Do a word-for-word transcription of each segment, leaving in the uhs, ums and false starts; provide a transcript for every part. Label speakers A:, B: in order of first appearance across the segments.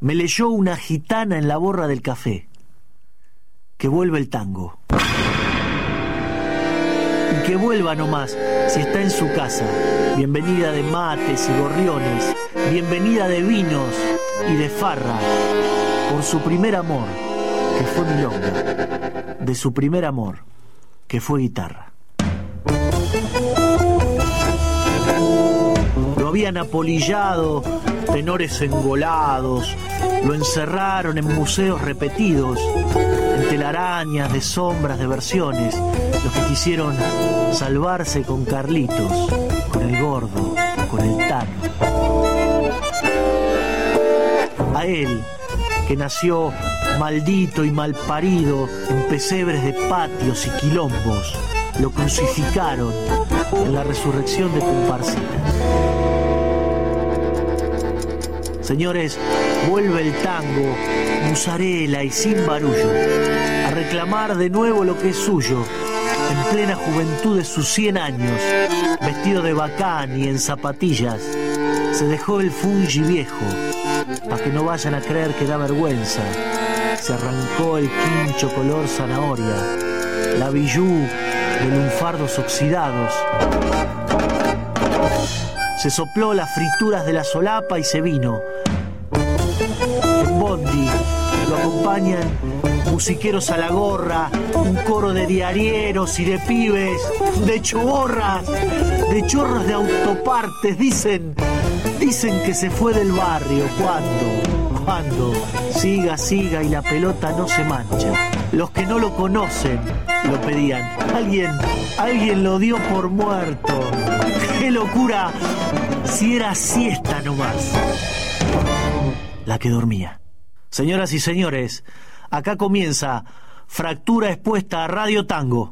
A: me leyó una gitana en la borra del café. Que vuelva el tango. Y que vuelva nomás, si está en su casa. Bienvenida de mates y gorriones, bienvenida de vinos y de farra, por su primer amor, que fue milonga, de su primer amor, que fue guitarra. Lo habían apolillado tenores engolados, lo encerraron en museos repetidos, en telarañas de sombras de versiones, los que quisieron salvarse con Carlitos, con el gordo, con el Tano. A él, que nació maldito y malparido en pesebres de patios y quilombos, lo crucificaron en la resurrección de Comparsitas. Señores, vuelve el tango, musarela y sin barullo, a reclamar de nuevo lo que es suyo, en plena juventud de sus cien años, vestido de bacán y en zapatillas, se dejó el fungi viejo, para que no vayan a creer que da vergüenza. Se arrancó el quincho color zanahoria, la billú de lunfardos oxidados. Se sopló las frituras de la solapa y se vino. En bondi lo acompañan musiqueros a la gorra, un coro de diarieros y de pibes, de choborras, de chorros de autopartes. Dicen, dicen que se fue del barrio. ¿Cuándo? ¿Cuándo? Siga, siga y la pelota no se mancha. Los que no lo conocen lo pedían. Alguien, alguien lo dio por muerto. ¡Qué locura! Si era siesta nomás. La que dormía. Señoras y señores, acá comienza Fractura Expuesta a Radio Tango.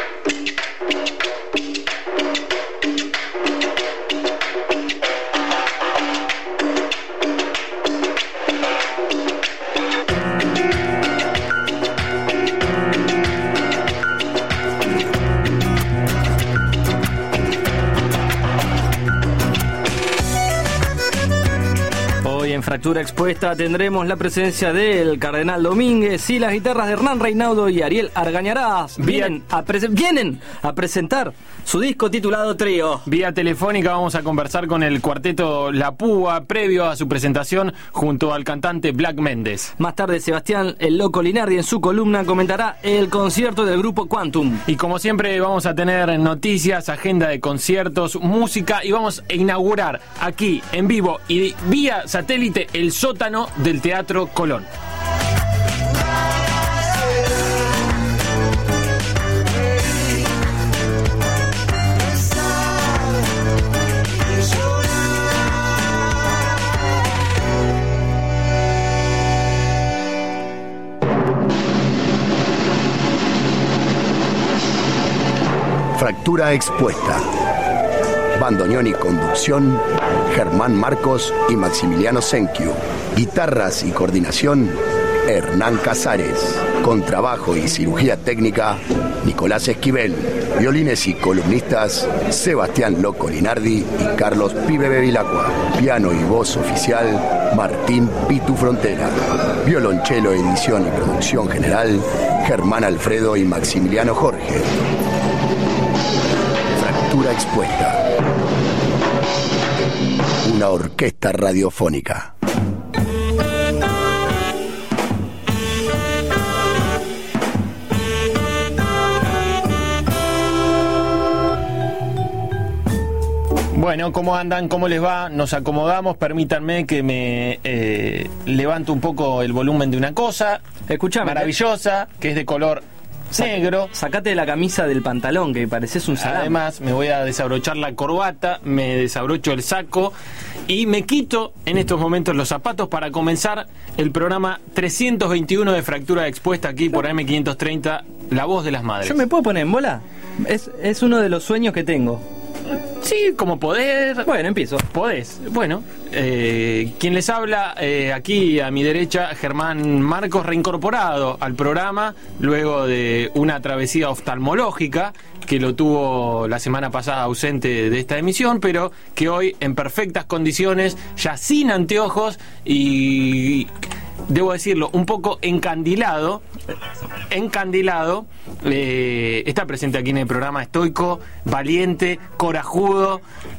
B: En Fractura Expuesta tendremos la presencia del Cardenal Domínguez y las guitarras de Hernán Reinaudo y Ariel Argañarás. Vienen a, prese- vienen a presentar su disco titulado Trío.
C: Vía telefónica vamos a conversar con el cuarteto La Púa previo a su presentación junto al cantante Black Méndez.
B: Más tarde Sebastián El Loco Linardi en su columna comentará el concierto del grupo Quantum.
C: Y como siempre vamos a tener noticias, agenda de conciertos, música y vamos a inaugurar aquí en vivo y vía satélite el sótano del Teatro Colón.
D: Fractura Expuesta. Bandoneón y conducción, Germán Marcos y Maximiliano Senkiu. Guitarras y coordinación, Hernán Casares. Contrabajo y cirugía técnica, Nicolás Esquivel. Violines y columnistas, Sebastián Loco Linardi y Carlos Pibe Bevilacqua. Piano y voz oficial, Martín Pitu Frontera. Violonchelo, edición y producción general, Germán Alfredo y Maximiliano Jorge. Fractura Expuesta. Una orquesta radiofónica.
C: Bueno, ¿cómo andan? ¿Cómo les va? Nos acomodamos. Permítanme que me eh, levanto un poco el volumen de una cosa.
B: Escuchame,
C: maravillosa, que es de color negro.
B: Sacate la camisa del pantalón, que pareces un salame.
C: Además, me voy a desabrochar la corbata, me desabrocho el saco y me quito en estos momentos los zapatos para comenzar el programa trescientos veintiuno de Fractura Expuesta aquí por A M quinientos treinta, La Voz de las Madres.
B: ¿Yo me puedo poner en bola? Es, es uno de los sueños que tengo.
C: Sí, como poder.
B: Bueno, empiezo.
C: Podés. Bueno, eh, quien les habla eh, aquí a mi derecha, Germán Marcos, reincorporado al programa luego de una travesía oftalmológica que lo tuvo la semana pasada ausente de esta emisión, pero que hoy en perfectas condiciones, ya sin anteojos y debo decirlo, un poco encandilado, encandilado, eh, está presente aquí en el programa, estoico, valiente, corajudo,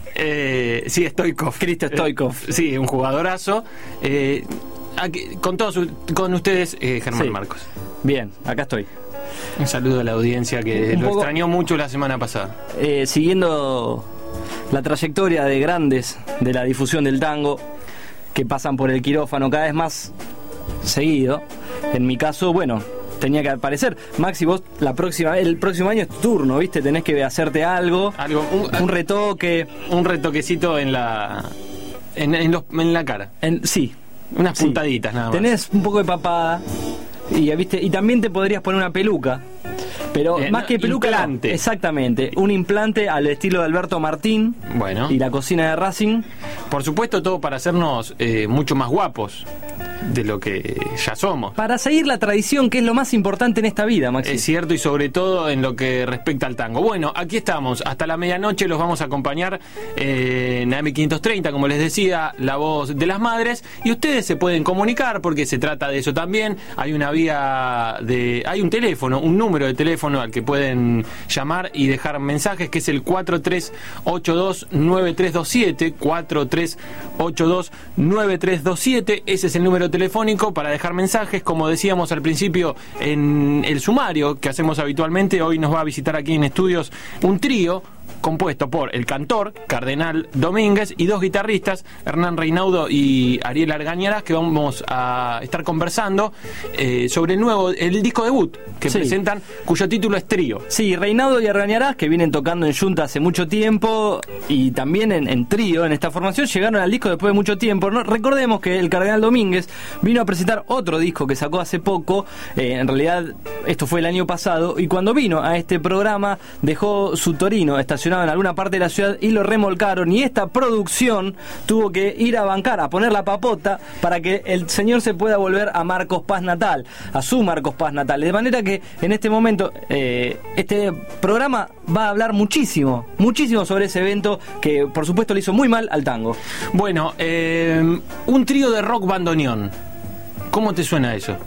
C: eh, sí, Stoichkov,
B: Cristo Stoichkov.
C: Eh, sí, un jugadorazo. Eh, aquí, con todos, con ustedes, eh, Germán
B: Sí.
C: Marcos.
B: Bien, acá estoy.
C: Un saludo a la audiencia que
B: Un
C: lo
B: poco-
C: extrañó mucho la semana pasada.
B: Eh, siguiendo la trayectoria de grandes de la difusión del tango que pasan por el quirófano cada vez más seguido. En mi caso, bueno, tenía que aparecer. Maxi, vos la próxima, el próximo año es tu turno, ¿viste? Tenés que hacerte algo,
C: Algo, un,
B: un retoque.
C: un retoquecito en la en, en, los, en la cara.
B: En, sí,
C: Unas
B: sí.
C: puntaditas nada más.
B: Tenés un poco de papada y, ¿viste? Y también te podrías poner una peluca. Pero
C: Eh,
B: más
C: no,
B: que peluca, no.
C: implante.
B: Exactamente, un implante al estilo de Alberto Martín
C: Bueno.
B: y la cocina de Racing.
C: Por supuesto, todo para hacernos eh, mucho más guapos de lo que ya somos.
B: Para seguir la tradición, que es lo más importante en esta vida, Maxi.
C: Es cierto, y sobre todo en lo que respecta al tango. Bueno, aquí estamos, hasta la medianoche los vamos a acompañar eh, en A M quinientos treinta, como les decía, la voz de las madres, y ustedes se pueden comunicar porque se trata de eso también. Hay una vía de, hay un teléfono, un número de teléfono al que pueden llamar y dejar mensajes, que es el cuatro tres ocho dos nueve tres dos siete, cuatro tres ocho dos nueve tres dos siete. Ese es el número telefónico para dejar mensajes. Como decíamos al principio en el sumario que hacemos habitualmente, hoy nos va a visitar aquí en estudios un trío compuesto por el cantor Cardenal Domínguez y dos guitarristas, Hernán Reinaudo y Ariel Argañarás, que vamos a estar conversando eh, sobre el nuevo, el disco debut que
B: Sí.
C: presentan, cuyo título es Trío.
B: Sí, Reinaudo y Argañarás, que vienen tocando en Junta hace mucho tiempo y también en, en trío, en esta formación, llegaron al disco después de mucho tiempo. ¿no? Recordemos que el Cardenal Domínguez vino a presentar otro disco que sacó hace poco, eh, en realidad esto fue el año pasado, y cuando vino a este programa dejó su Torino estacionado en alguna parte de la ciudad y lo remolcaron, y esta producción tuvo que ir a bancar, a poner la papota para que el señor se pueda volver a Marcos Paz natal, a su Marcos Paz natal. De manera que en este momento eh, este programa va a hablar muchísimo, muchísimo sobre ese evento que por supuesto le hizo muy mal al tango.
C: Bueno, eh, un trío de rock bandoneón. ¿Cómo te suena eso?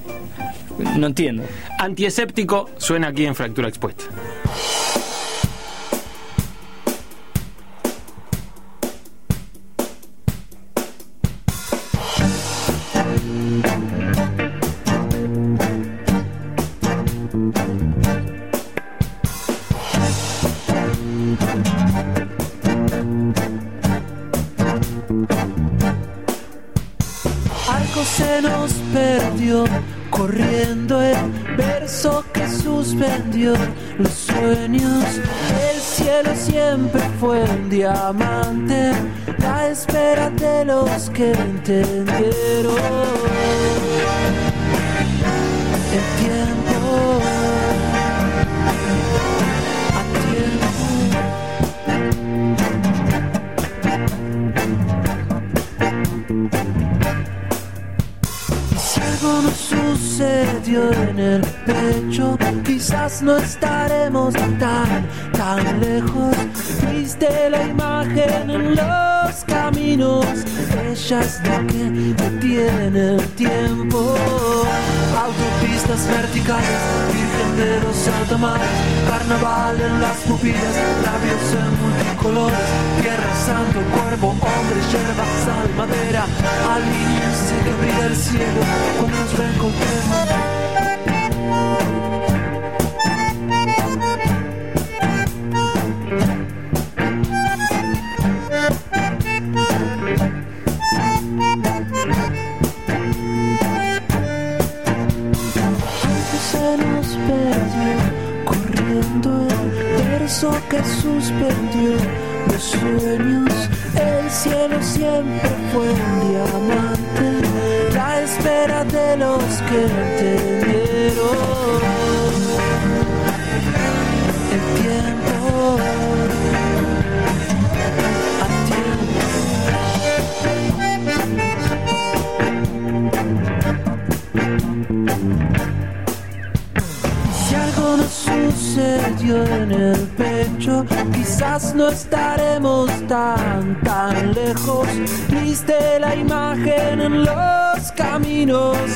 B: No entiendo.
C: Antiescéptico suena aquí en Fractura Expuesta.
E: Algo se nos perdió, corriendo el verso que suspendió los sueños. El cielo siempre fue un diamante, la espera de los que entendieron el tiempo. A tiempo. Si algo nos sucedió en el pecho, quizás no estaremos tan, tan lejos. Viste la imagen en los caminos, ella es la que detiene el tiempo. Autopistas verticales, virgen de los altomares, carnaval en las pupilas, labios en multicolores, tierra, santo, cuerpo, hombre, yerba, sal, madera, alinearse que brilla el cielo cuando nos reencontremos. Se nos perdió, corriendo el verso que suspendió los sueños. El cielo siempre fue un diamante, la espera de los que entendieron el tiempo. A tiempo. Si algo nos sucedió en el pecho, quizás no estaremos tan, tan lejos. Viste la imagen en los caminos,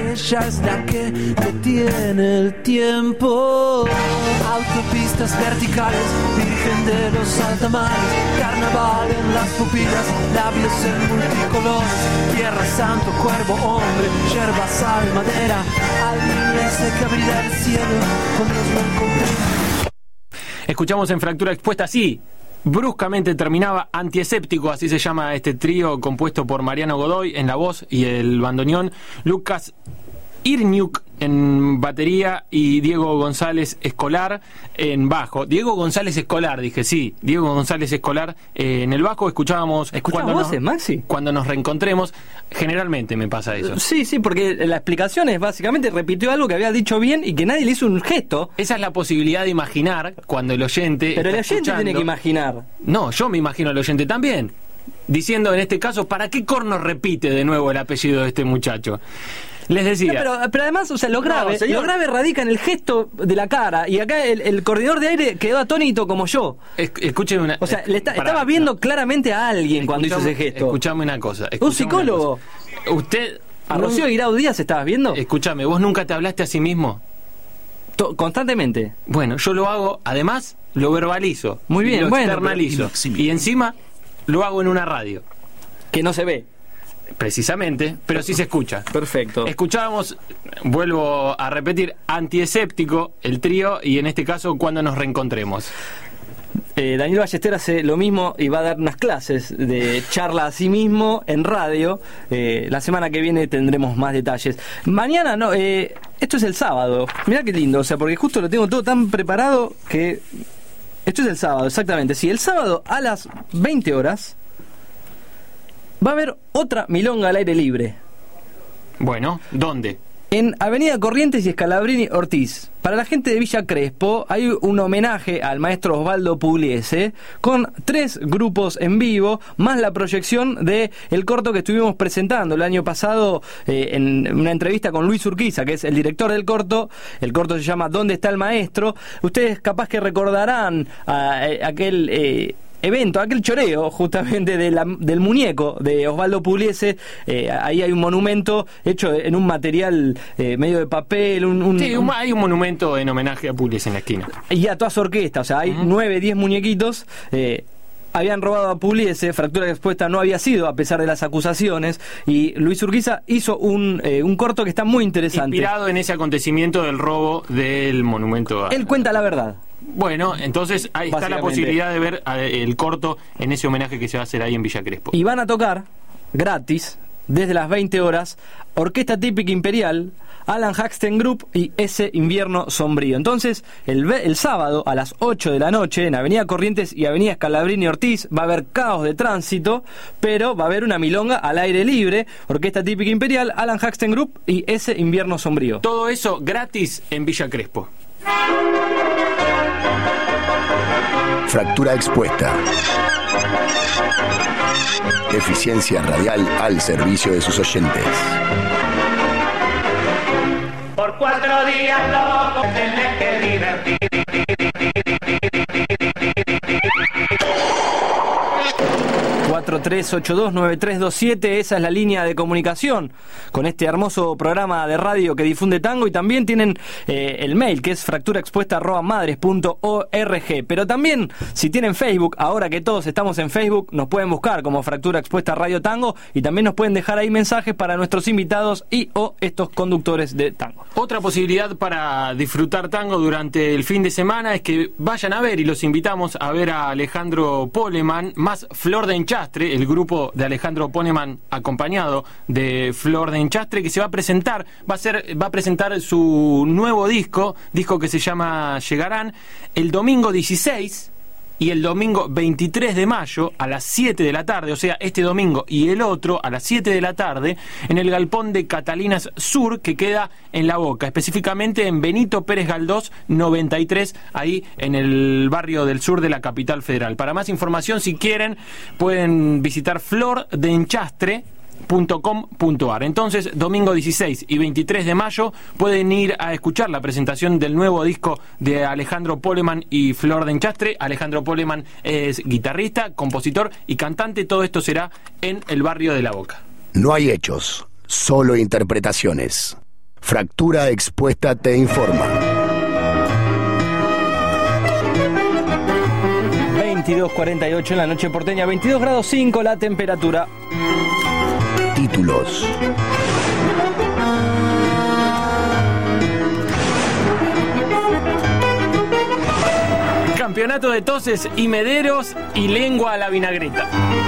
E: ella es la que detiene el tiempo. Autopistas verticales, virgen de los altamares, carnaval en las pupilas, labios en multicolores, tierra, santo, cuervo, hombre, yerba, sal, madera, alguien se que abrirá el cielo cuando nos lo encontremos.
C: Escuchamos en Fractura Expuesta, sí, bruscamente terminaba Antiescéptico, así se llama este trío compuesto por Mariano Godoy en la voz y el bandoneón, Lucas Irniuk en batería y Diego González Escolar en bajo. Diego González Escolar, dije, sí, Diego González Escolar eh, en el bajo. Escuchábamos...
B: ¿Escuchamos voces, Maxi?
C: Cuando nos reencontremos, generalmente me pasa eso.
B: Sí, sí, porque la explicación es básicamente repitió algo que había dicho bien y que nadie le hizo un gesto.
C: Esa es la posibilidad de imaginar cuando el oyente...
B: Pero el
C: está
B: oyente
C: escuchando.
B: tiene que imaginar.
C: No, yo me imagino al oyente también. Diciendo en este caso, ¿para qué corno repite de nuevo el apellido de este muchacho? Les decía.
B: No, pero, pero además, o sea, lo grave,
C: No,
B: lo grave radica en el gesto de la cara. Y acá el, el coordinador de aire quedó atónito como yo.
C: Es, escuchen una.
B: O sea, le está,
C: pará,
B: estaba viendo
C: no.
B: claramente a alguien cuando hizo ese gesto.
C: Escuchame una cosa.
B: Un psicólogo.
C: Cosa. Usted.
B: ¿A Rocío Guirao Díaz estabas viendo?
C: Escúchame, ¿vos nunca te hablaste a sí mismo?
B: To- constantemente.
C: Bueno, yo lo hago, además, lo verbalizo.
B: Muy bien,
C: lo
B: bueno,
C: externalizo.
A: pero-
C: Y encima lo hago en una radio.
B: Que no se ve.
C: Precisamente, pero sí se escucha.
B: Perfecto.
C: Escuchábamos, vuelvo a repetir, Antiescéptico, el trío, y en este caso, cuando nos reencontremos.
B: Eh, Daniel Ballester hace lo mismo y va a dar unas clases de charla a sí mismo en radio. Eh, la semana que viene tendremos más detalles. Mañana, no, eh, esto es el sábado. Mirá qué lindo, o sea, porque justo lo tengo todo tan preparado que... Esto es el sábado, exactamente. Sí, el sábado a las veinte horas va a haber otra milonga al aire libre.
C: Bueno, ¿dónde?
B: En Avenida Corrientes y Scalabrini Ortiz. Para la gente de Villa Crespo hay un homenaje al maestro Osvaldo Pugliese con tres grupos en vivo, más la proyección de el corto que estuvimos presentando el año pasado eh, en una entrevista con Luis Urquiza, que es el director del corto. El corto se llama ¿Dónde está el maestro? Ustedes capaz que recordarán a, a aquel... Eh, evento, aquel choreo justamente de la, del muñeco de Osvaldo Pugliese. Eh, ahí hay un monumento hecho en un material eh, medio de papel, un, un,
C: Sí,
B: un,
C: hay un monumento en homenaje a Pugliese en la esquina.
B: y a toda su orquesta, o sea, hay
C: Uh-huh.
B: nueve, diez muñequitos. eh, Habían robado a Pugliese, Fractura Expuesta no había sido, a pesar de las acusaciones, y Luis Urquiza hizo un, eh, un corto que está muy interesante.
C: Inspirado en ese acontecimiento del robo del monumento a...
B: Él cuenta la verdad.
C: Bueno, entonces ahí está la
B: Básicamente.
C: posibilidad de ver eh, el corto en ese homenaje que se va a hacer ahí en Villa Crespo.
B: Y van a tocar, gratis, desde las veinte horas, Orquesta Típica Imperial, Alan Haxten Group y Ese Invierno Sombrío. Entonces, el, ve- el sábado a las ocho de la noche, en Avenida Corrientes y Avenida Scalabrini Ortiz, va a haber caos de tránsito, pero va a haber una milonga al aire libre, Orquesta Típica Imperial, Alan Haxten Group y Ese Invierno Sombrío.
C: Todo eso gratis en Villa Crespo.
D: Fractura Expuesta. Eficiencia radial al servicio de sus oyentes.
F: Por cuatro días locos tenés que divertir.
B: cuatro tres ocho dos nueve tres dos siete, esa es la línea de comunicación con este hermoso programa de radio que difunde tango, y también tienen eh, el mail que es fracturaexpuesta arroba madres punto org. Pero también, si tienen Facebook, ahora que todos estamos en Facebook, nos pueden buscar como Fractura Expuesta Radio Tango, y también nos pueden dejar ahí mensajes para nuestros invitados y o estos conductores de tango.
C: Otra posibilidad para disfrutar tango durante el fin de semana es que vayan a ver, y los invitamos a ver a Alejandro Poleman, más Flor de Enchastre, el grupo de Alejandro Poleman acompañado de Flor de Enchastre, que se va a presentar, va a ser, va a presentar su nuevo disco, disco que se llama Llegarán, el domingo dieciséis y el domingo veintitrés de mayo a las siete de la tarde, o sea, este domingo y el otro a las siete de la tarde, en el galpón de Catalinas Sur, que queda en La Boca, específicamente en Benito Pérez Galdós noventa y tres, ahí en el barrio del sur de la capital federal. Para más información, si quieren, pueden visitar flor de enchastre punto com punto ar. Entonces, domingo dieciséis y veintitrés de mayo pueden ir a escuchar la presentación del nuevo disco de Alejandro Poleman y Flor de Enchastre. Alejandro Poleman es guitarrista, compositor y cantante. Todo esto será en el barrio de La Boca.
D: No hay hechos, solo interpretaciones. Fractura Expuesta te informa.
B: veintidós cuarenta y ocho en la noche porteña, veintidós grados cinco la temperatura.
D: Títulos.
C: Campeonato de toses y mederos y lengua a la vinagreta.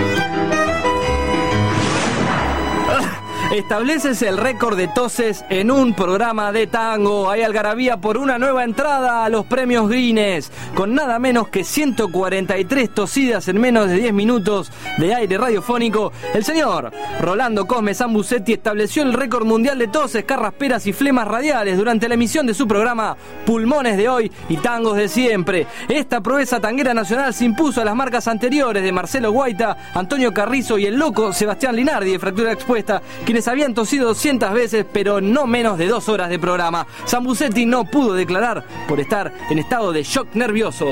B: Estableces el récord de toses en un programa de tango. Hay algarabía por una nueva entrada a los premios Guinness. Con nada menos que ciento cuarenta y tres tosidas en menos de diez minutos de aire radiofónico, el señor Rolando Cosme Zambucetti estableció el récord mundial de toses, carrasperas y flemas radiales durante la emisión de su programa Pulmones de Hoy y Tangos de Siempre. Esta proeza tanguera nacional se impuso a las marcas anteriores de Marcelo Guaita, Antonio Carrizo y el loco Sebastián Linardi de Fractura Expuesta, quienes habían tosido doscientas veces, pero no menos de dos horas de programa. Zambucetti no pudo declarar por estar en estado de shock nervioso.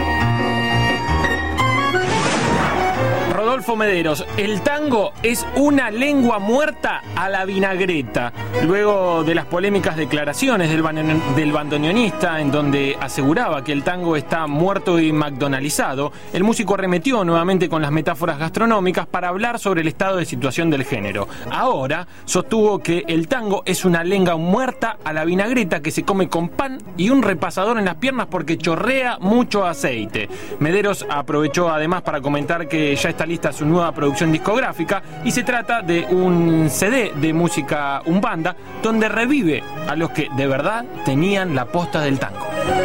C: Rodolfo Mederos, el tango es una lengua muerta a la vinagreta. Luego de las polémicas declaraciones del, ban- del bandoneonista, en donde aseguraba que el tango está muerto y McDonaldizado, el músico arremetió nuevamente con las metáforas gastronómicas para hablar sobre el estado de situación del género. Ahora sostuvo que el tango es una lengua muerta a la vinagreta que se come con pan y un repasador en las piernas porque chorrea mucho aceite. Mederos aprovechó además para comentar que ya está lista su nueva producción discográfica y se trata de un C D de música umbanda donde revive a los que de verdad tenían la posta del tango.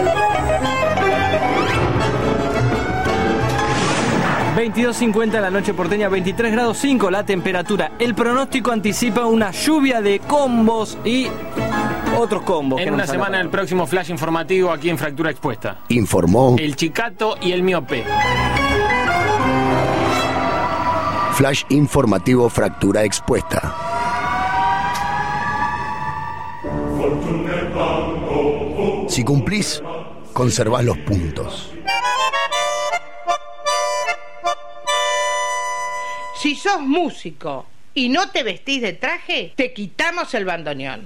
B: veintidós cincuenta en la noche porteña, veintitrés grados cinco la temperatura. El pronóstico anticipa una lluvia de combos y otros combos.
C: En una semana el próximo flash informativo aquí en Fractura Expuesta.
D: Informó
C: El Chicato y el Miope.
D: Flash informativo Fractura Expuesta. Si cumplís, conservás los puntos.
G: Si sos músico y no te vestís de traje, te quitamos el bandoneón.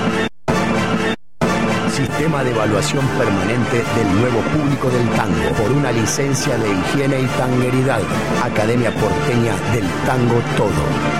D: Sistema de evaluación permanente del nuevo público del tango por una licencia de higiene y tangueridad. Academia Porteña del Tango Todo.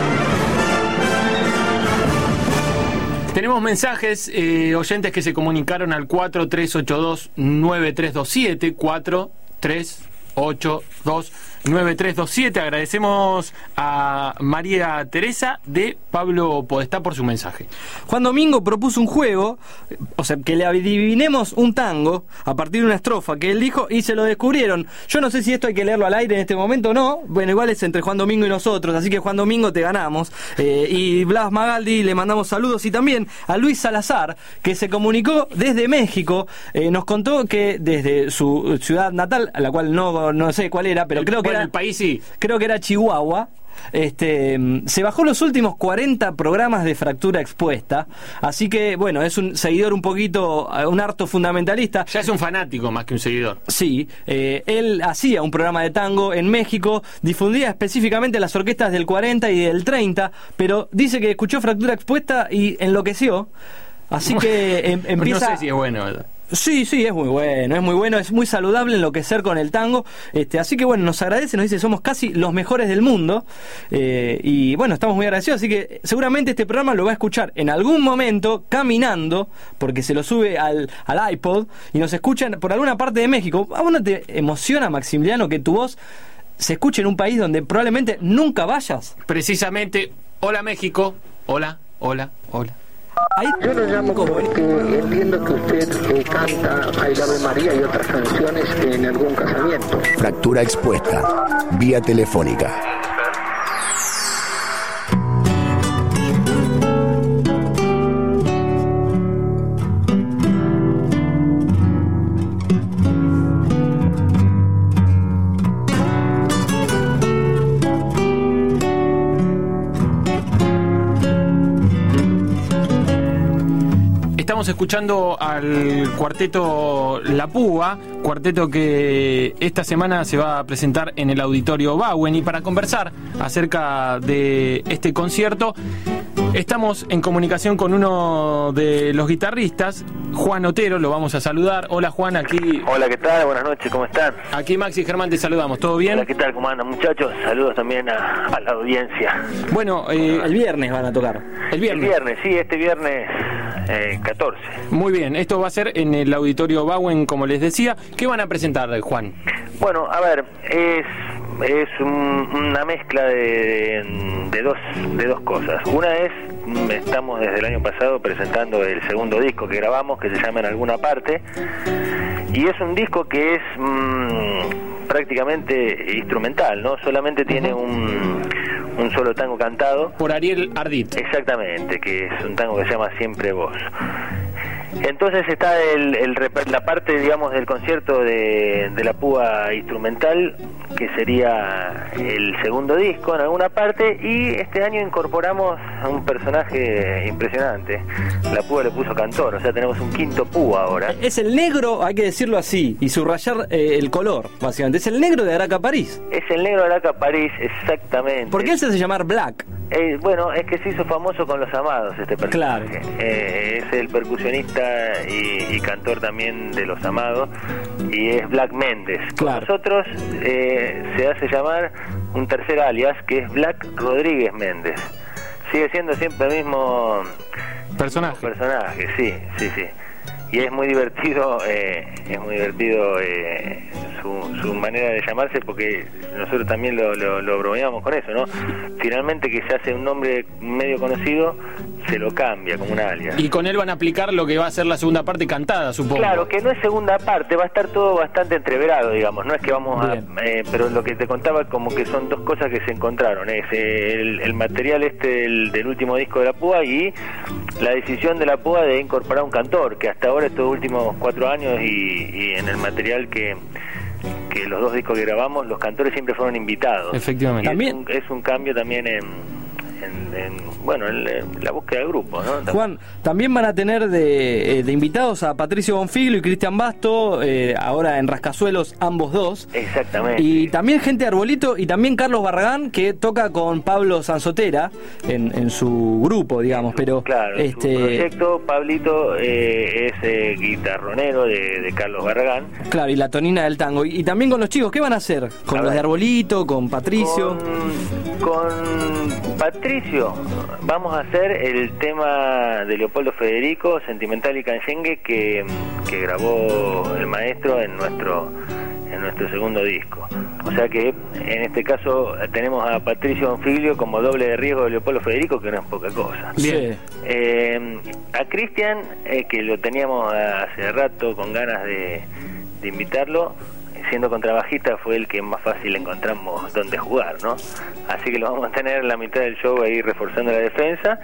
C: Tenemos mensajes, eh, oyentes que se comunicaron al cuatro tres ocho dos nueve tres dos siete, cuatro tres ocho dos nueve tres dos siete. Agradecemos a María Teresa de Pablo Podestá por su mensaje.
B: Juan Domingo propuso un juego, o sea, que le adivinemos un tango a partir de una estrofa que él dijo y se lo descubrieron. Yo no sé si esto hay que leerlo al aire en este momento o no. Bueno, igual es entre Juan Domingo y nosotros, así que Juan Domingo te ganamos. Eh, y Blas Magaldi le mandamos saludos, y también a Luis Salazar, que se comunicó desde México. Eh, nos contó que desde su ciudad natal, a la cual no, no sé cuál era, pero
C: el,
B: creo que
C: bueno,
B: era
C: el país sí.
B: Creo que era Chihuahua. Este, se bajó los últimos cuarenta programas de Fractura Expuesta, así que bueno, es un seguidor un poquito, un harto fundamentalista.
C: Ya es un fanático más que un seguidor.
B: Sí, eh, él hacía un programa de tango en México, difundía específicamente las orquestas del cuarenta y del treinta, pero dice que escuchó Fractura Expuesta y enloqueció, así que em, empieza...
C: No sé si es bueno, ¿verdad?
B: Sí, sí, es muy bueno, es muy bueno, es muy saludable enloquecer con el tango, este, así que bueno, nos agradece, nos dice, somos casi los mejores del mundo, eh, y bueno, estamos muy agradecidos, así que seguramente este programa lo va a escuchar en algún momento caminando, porque se lo sube al, al iPod, y nos escuchan por alguna parte de México. ¿A vos no te emociona, Maximiliano, que tu voz se escuche en un país donde probablemente nunca vayas?
C: Precisamente, hola México, hola, hola, hola.
B: Ahí,
H: Yo lo llamo porque entiendo que usted eh, canta Ay Ave María y otras canciones en algún casamiento.
D: Fractura Expuesta. Vía telefónica.
C: Estamos escuchando al cuarteto La Púa, cuarteto que esta semana se va a presentar en el Auditorio Bauen, y para conversar acerca de este concierto Estamos en comunicación con uno de los guitarristas, Juan Otero, lo vamos a saludar. Hola Juan, aquí...
I: Hola, ¿qué tal? Buenas noches, ¿cómo están?
C: Aquí Maxi y Germán te saludamos, ¿todo bien?
I: Hola, ¿qué tal? ¿Cómo andan, muchachos? Saludos también a, a la audiencia.
C: Bueno, eh,
B: el viernes van a tocar.
C: El viernes.
I: El viernes, sí, este viernes eh, catorce.
C: Muy bien, esto va a ser en el Auditorio Bauen, como les decía. ¿Qué van a presentar, Juan?
I: Bueno, a ver, es... es un, una mezcla de, de dos de dos cosas. Una es, estamos desde el año pasado presentando el segundo disco que grabamos, que se llama En Alguna Parte, y es un disco que es mmm, prácticamente instrumental, ¿no? Solamente tiene uh-huh. un, un solo tango cantado.
C: Por Ariel Ardit.
I: Exactamente, que es un tango que se llama Siempre Vos. Entonces está el, el, la parte, digamos, del concierto de, de la púa instrumental, que sería el segundo disco en alguna parte, y este año incorporamos a un personaje impresionante. La púa le puso cantor, o sea, tenemos un quinto púa ahora.
B: Es el negro, hay que decirlo así, y subrayar eh, el color, básicamente. Es el negro de Araca París.
I: Es el negro de Araca París, exactamente.
B: ¿Por qué él se hace llamar Black?
I: Eh, bueno, es que se hizo famoso con Los Amados este personaje.
B: Claro.
I: Eh, es el percusionista y, y cantor también de Los Amados, y es Black Méndez.
B: Claro.
I: Con nosotros eh, se hace llamar un tercer alias, que es Black Rodríguez Méndez. Sigue siendo siempre el mismo
C: personaje.
I: Personaje, sí, sí, sí. Y es muy divertido, eh, es muy divertido eh, su, su manera de llamarse, porque nosotros también lo, lo, lo bromeamos con eso, ¿no? Finalmente, que se hace un nombre medio conocido, se lo cambia como un alias.
C: Y con él van a aplicar lo que va a ser la segunda parte cantada, supongo.
I: Claro, que no es segunda parte, va a estar todo bastante entreverado, digamos. No es que vamos Bien. a... Eh, pero lo que te contaba, como que son dos cosas que se encontraron. Es el, el material este del, del último disco de la púa, y la decisión de la púa de incorporar un cantor, que hasta ahora estos últimos cuatro años y, y en el material que, que los dos discos que grabamos, los cantores siempre fueron invitados.
C: Efectivamente.
I: Es un, es un cambio también en... En, en, bueno, en, en la búsqueda del grupo, ¿no?
B: Juan, también van a tener de, de invitados a Patricio Bonfiglio y Cristian Basto, eh, ahora en Rascazuelos, ambos dos.
I: Exactamente.
B: Y también gente de Arbolito, y también Carlos Barragán, que toca con Pablo Sanzotera en, en su grupo, digamos. Pero
I: claro,
B: este
I: su proyecto, Pablito eh, es eh, guitarronero de, de Carlos Barragán.
B: Claro, y la tonina del tango. Y, y también con los chicos, ¿qué van a hacer? ¿Con a los ver, de Arbolito, con Patricio?
I: Con, con Patricio vamos a hacer el tema de Leopoldo Federico, Sentimental y Canchengue, que, que grabó el maestro en nuestro en nuestro segundo disco. O sea que en este caso tenemos a Patricio Bonfiglio como doble de riesgo de Leopoldo Federico, que no es poca cosa.
B: Bien.
I: Eh, a Cristian, eh, que lo teníamos hace rato con ganas de, de invitarlo, siendo contrabajista fue el que más fácil encontramos donde jugar, ¿no? Así que lo vamos a tener en la mitad del show ahí reforzando la defensa.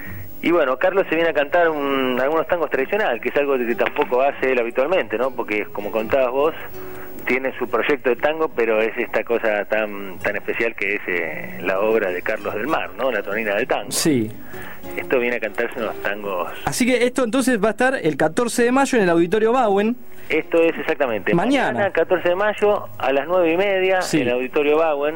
I: Y bueno, Carlos se viene a cantar un, algunos tangos tradicionales, que es algo que tampoco hace él habitualmente, ¿no? Porque como contabas vos, tiene su proyecto de tango, pero es esta cosa tan tan especial que es eh, la obra de Carlos del Mar, ¿no? La tonina del tango.
B: Sí.
I: Esto viene a cantarse unos tangos.
B: Así que esto entonces va a estar el catorce de mayo en el Auditorio Bauen.
I: Esto es exactamente
B: mañana,
I: mañana catorce de mayo a las nueve y media sí. en el Auditorio Bauen.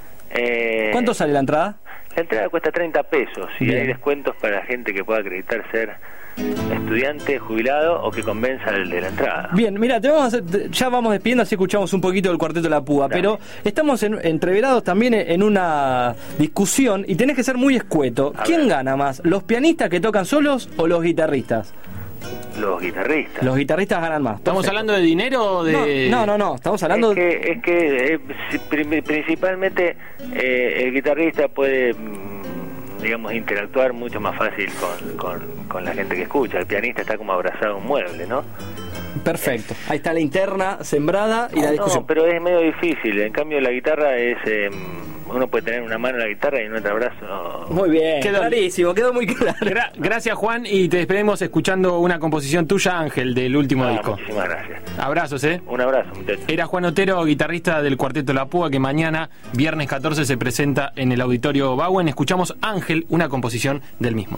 I: Eh,
B: ¿Cuánto sale la entrada?
I: La entrada cuesta treinta pesos y Bien. hay descuentos para la gente que pueda acreditar ser estudiante, jubilado o que convenza al de la entrada.
B: Bien, mira, te vamos a hacer, ya vamos despidiendo, así escuchamos un poquito del Cuarteto de la Púa, Dale. pero estamos en, entreverados también en una discusión y tenés que ser muy escueto. A ¿Quién ver. gana más, los pianistas que tocan solos o los guitarristas?
I: Los guitarristas.
B: Los guitarristas ganan más.
C: ¿Estamos
B: Perfecto.
C: hablando de dinero o de...?
B: No, no, no, no. Estamos hablando...
I: Es que, es que eh, principalmente eh, el guitarrista puede, digamos, interactuar mucho más fácil con, con, con la gente que escucha. El pianista está como abrazado a un mueble, ¿no?
B: Perfecto. Ahí está la interna sembrada y la discusión.
I: No, pero es medio difícil. En cambio, la guitarra es... Eh, uno puede tener una mano en la guitarra y en otro brazo.
B: Muy bien,
C: quedó
B: clarísimo, quedó muy claro.
C: Gra- gracias, Juan, y te despedimos escuchando una composición tuya, Ángel, del último
I: ah,
C: disco.
I: Muchísimas gracias.
C: Abrazos, ¿eh?
I: Un abrazo, muchachos.
C: Era Juan Otero, guitarrista del Cuarteto La Púa, que mañana, viernes catorce, se presenta en el Auditorio Bauen. Escuchamos Ángel, una composición del mismo.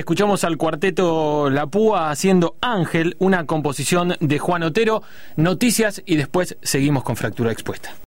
C: escuchamos al cuarteto La Púa haciendo Ángel, una composición de Juan Otero. Noticias y después seguimos con Fractura Expuesta.